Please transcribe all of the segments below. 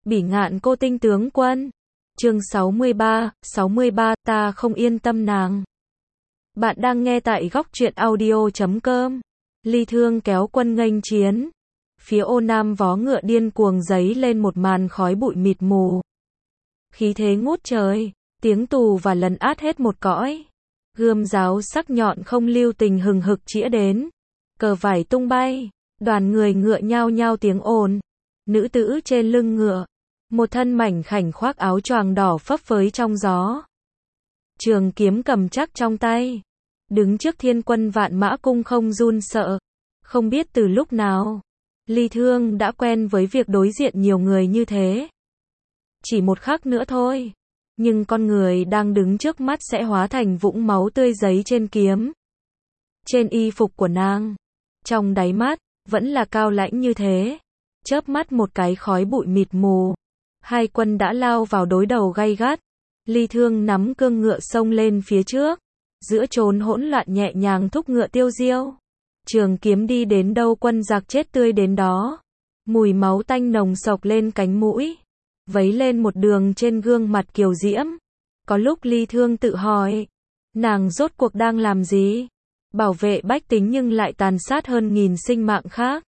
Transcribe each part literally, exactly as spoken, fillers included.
Bỉ ngạn cô tinh tướng quân. Chương sáu mươi ba, sáu mươi ba, ta không yên tâm nàng. Bạn đang nghe tại góc truyện audio chấm com. Ly Thương kéo quân nghênh chiến. Phía Ô Nam vó ngựa điên cuồng giấy lên một màn khói bụi mịt mù. Khí thế ngút trời, tiếng tù và lấn át hết một cõi. Gươm giáo sắc nhọn không lưu tình hừng hực chĩa đến. Cờ vải tung bay, đoàn người ngựa nhao nhao tiếng ồn. Nữ tử trên lưng ngựa, một thân mảnh khảnh khoác áo choàng đỏ phấp phới trong gió. Trường kiếm cầm chắc trong tay, đứng trước thiên quân vạn mã cung không run sợ. Không biết từ lúc nào, Ly Thương đã quen với việc đối diện nhiều người như thế. Chỉ một khắc nữa thôi, nhưng con người đang đứng trước mắt sẽ hóa thành vũng máu tươi giấy trên kiếm. Trên y phục của nàng, trong đáy mắt, vẫn là cao lãnh như thế. Chớp mắt một cái khói bụi mịt mù. Hai quân đã lao vào đối đầu gay gắt. Ly Thương nắm cương ngựa xông lên phía trước. Giữa chốn hỗn loạn nhẹ nhàng thúc ngựa tiêu diêu. Trường kiếm đi đến đâu quân giặc chết tươi đến đó. Mùi máu tanh nồng sộc lên cánh mũi. Vấy lên một đường trên gương mặt kiều diễm. Có lúc Ly Thương tự hỏi, nàng rốt cuộc đang làm gì? Bảo vệ bách tính nhưng lại tàn sát hơn nghìn sinh mạng khác.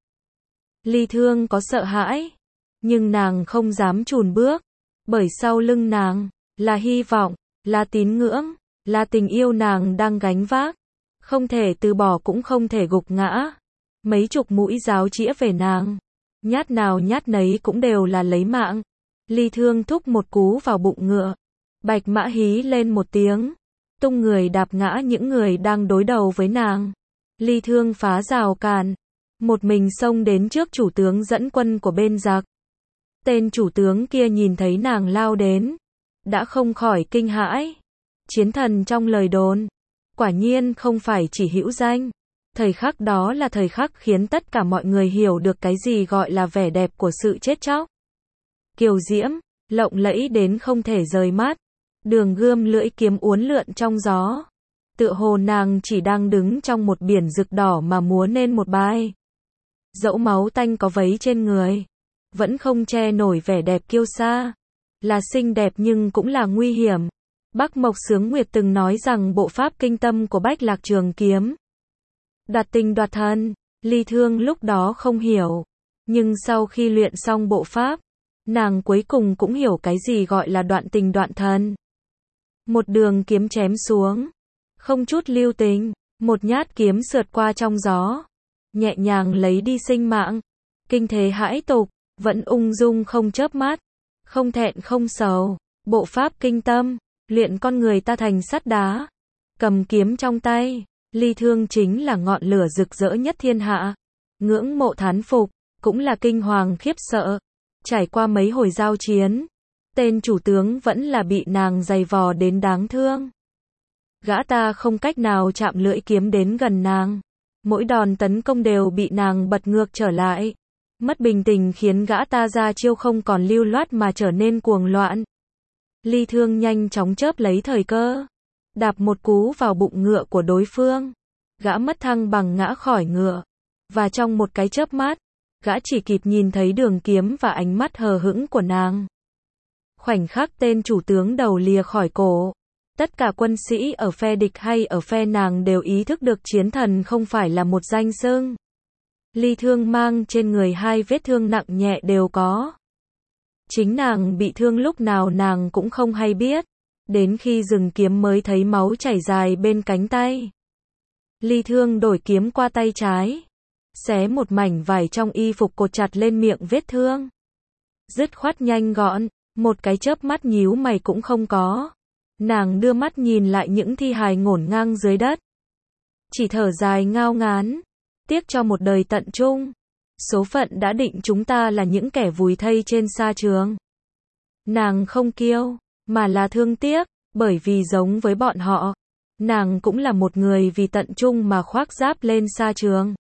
Ly Thương có sợ hãi, nhưng nàng không dám chùn bước, bởi sau lưng nàng là hy vọng, là tín ngưỡng, là tình yêu nàng đang gánh vác, không thể từ bỏ cũng không thể gục ngã. Mấy chục mũi giáo chĩa về nàng, nhát nào nhát nấy cũng đều là lấy mạng. Ly Thương thúc một cú vào bụng ngựa, bạch mã hí lên một tiếng, tung người đạp ngã những người đang đối đầu với nàng. Ly Thương phá rào cản, một mình xông đến trước chủ tướng dẫn quân của bên giặc. Tên chủ tướng kia nhìn thấy nàng lao đến, đã không khỏi kinh hãi. Chiến thần trong lời đồn, quả nhiên không phải chỉ hữu danh. Thời khắc đó là thời khắc khiến tất cả mọi người hiểu được cái gì gọi là vẻ đẹp của sự chết chóc. Kiều diễm, lộng lẫy đến không thể rời mắt. Đường gươm lưỡi kiếm uốn lượn trong gió. Tựa hồ nàng chỉ đang đứng trong một biển rực đỏ mà múa nên một bài. Dẫu máu tanh có vấy trên người, vẫn không che nổi vẻ đẹp kiêu sa. Là xinh đẹp nhưng cũng là nguy hiểm. Bắc Mộc Sướng Nguyệt từng nói rằng bộ pháp kinh tâm của Bách Lạc Trường Kiếm đoạt tình đoạt thân. Ly Thương lúc đó không hiểu, nhưng sau khi luyện xong bộ pháp, nàng cuối cùng cũng hiểu cái gì gọi là đoạn tình đoạn thân. Một đường kiếm chém xuống, không chút lưu tình, một nhát kiếm sượt qua trong gió, nhẹ nhàng lấy đi sinh mạng. Kinh thế hãi tục, vẫn ung dung không chớp mắt, không thẹn không sầu. Bộ pháp kinh tâm, luyện con người ta thành sắt đá. Cầm kiếm trong tay, Ly Thương chính là ngọn lửa rực rỡ nhất thiên hạ. Ngưỡng mộ thán phục, cũng là kinh hoàng khiếp sợ. Trải qua mấy hồi giao chiến, tên chủ tướng vẫn là bị nàng giày vò đến đáng thương. Gã ta không cách nào chạm lưỡi kiếm đến gần nàng. Mỗi đòn tấn công đều bị nàng bật ngược trở lại. Mất bình tĩnh khiến gã ta ra chiêu không còn lưu loát mà trở nên cuồng loạn. Ly Thương nhanh chóng chớp lấy thời cơ, đạp một cú vào bụng ngựa của đối phương. Gã mất thăng bằng ngã khỏi ngựa, và trong một cái chớp mắt, gã chỉ kịp nhìn thấy đường kiếm và ánh mắt hờ hững của nàng. Khoảnh khắc tên chủ tướng đầu lìa khỏi cổ, tất cả quân sĩ ở phe địch hay ở phe nàng đều ý thức được chiến thần không phải là một danh xưng. Ly Thương mang trên người hai vết thương nặng nhẹ đều có. Chính nàng bị thương lúc nào nàng cũng không hay biết, đến khi dừng kiếm mới thấy máu chảy dài bên cánh tay. Ly Thương đổi kiếm qua tay trái, xé một mảnh vải trong y phục cột chặt lên miệng vết thương. Dứt khoát nhanh gọn, một cái chớp mắt nhíu mày cũng không có. Nàng đưa mắt nhìn lại những thi hài ngổn ngang dưới đất, chỉ thở dài ngao ngán, tiếc cho một đời tận trung. Số phận đã định chúng ta là những kẻ vùi thây trên sa trường. Nàng không kiêu, mà là thương tiếc, bởi vì giống với bọn họ, nàng cũng là một người vì tận trung mà khoác giáp lên sa trường.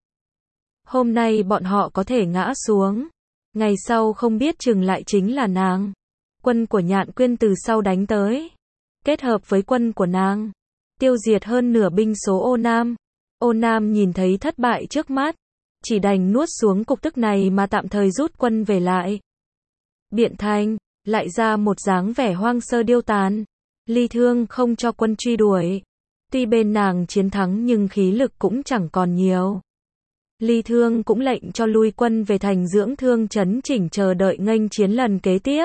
Hôm nay bọn họ có thể ngã xuống, ngày sau không biết chừng lại chính là nàng. Quân của Nhạn Quyên từ sau đánh tới, kết hợp với quân của nàng, tiêu diệt hơn nửa binh số Ô Nam. Ô Nam nhìn thấy thất bại trước mắt, chỉ đành nuốt xuống cục tức này mà tạm thời rút quân về lại. Biện Thành, lại ra một dáng vẻ hoang sơ điêu tàn. Ly Thương không cho quân truy đuổi. Tuy bên nàng chiến thắng nhưng khí lực cũng chẳng còn nhiều. Ly Thương cũng lệnh cho lui quân về thành dưỡng thương trấn chỉnh chờ đợi nghênh chiến lần kế tiếp.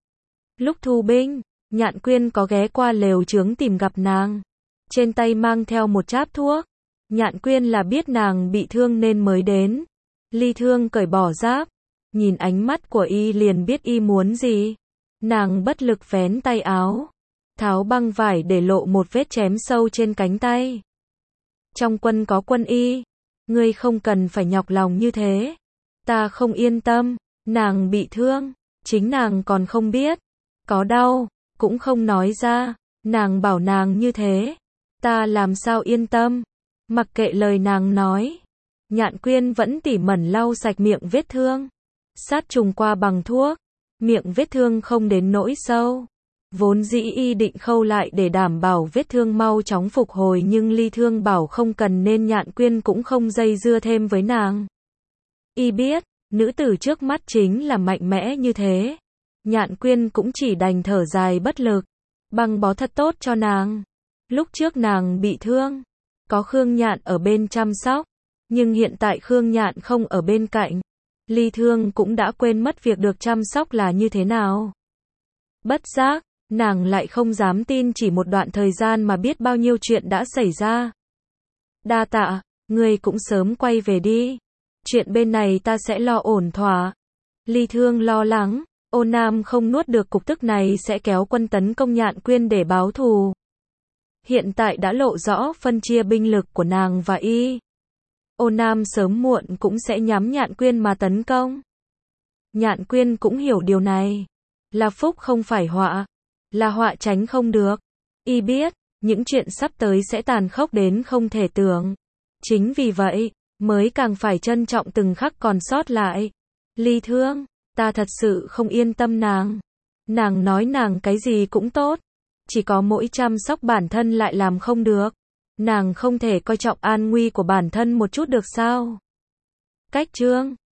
Lúc thu binh, Nhạn Quyên có ghé qua lều trướng tìm gặp nàng. Trên tay mang theo một cháp thuốc. Nhạn Quyên là biết nàng bị thương nên mới đến. Ly Thương cởi bỏ giáp. Nhìn ánh mắt của y liền biết y muốn gì. Nàng bất lực vén tay áo. Tháo băng vải để lộ một vết chém sâu trên cánh tay. Trong quân có quân y. Ngươi không cần phải nhọc lòng như thế. Ta không yên tâm. Nàng bị thương. Chính nàng còn không biết. Có đau. Cũng không nói ra. Nàng bảo nàng như thế. Ta làm sao yên tâm. Mặc kệ lời nàng nói. Nhạn Quyên vẫn tỉ mẩn lau sạch miệng vết thương. Sát trùng qua bằng thuốc. Miệng vết thương không đến nỗi sâu. Vốn dĩ y định khâu lại để đảm bảo vết thương mau chóng phục hồi nhưng Ly Thương bảo không cần nên Nhạn Quyên cũng không dây dưa thêm với nàng. Y biết, nữ tử trước mắt chính là mạnh mẽ như thế. Nhạn Quyên cũng chỉ đành thở dài bất lực. Băng bó thật tốt cho nàng. Lúc trước nàng bị thương. Có Khương Nhạn ở bên chăm sóc. Nhưng hiện tại Khương Nhạn không ở bên cạnh. Ly Thương cũng đã quên mất việc được chăm sóc là như thế nào. Bất giác, nàng lại không dám tin chỉ một đoạn thời gian mà biết bao nhiêu chuyện đã xảy ra. Đa tạ, ngươi cũng sớm quay về đi. Chuyện bên này ta sẽ lo ổn thỏa. Ly Thương lo lắng, Ô Nam không nuốt được cục tức này sẽ kéo quân tấn công Nhạn Quyên để báo thù. Hiện tại đã lộ rõ phân chia binh lực của nàng và y. Ô Nam sớm muộn cũng sẽ nhắm Nhạn Quyên mà tấn công. Nhạn Quyên cũng hiểu điều này. Là phúc không phải họa. Là họa tránh không được. Y biết, những chuyện sắp tới sẽ tàn khốc đến không thể tưởng. Chính vì vậy, mới càng phải trân trọng từng khắc còn sót lại. Ly Thương, ta thật sự không yên tâm nàng. Nàng nói nàng cái gì cũng tốt. Chỉ có mỗi chăm sóc bản thân lại làm không được. Nàng không thể coi trọng an nguy của bản thân một chút được sao? Cách chương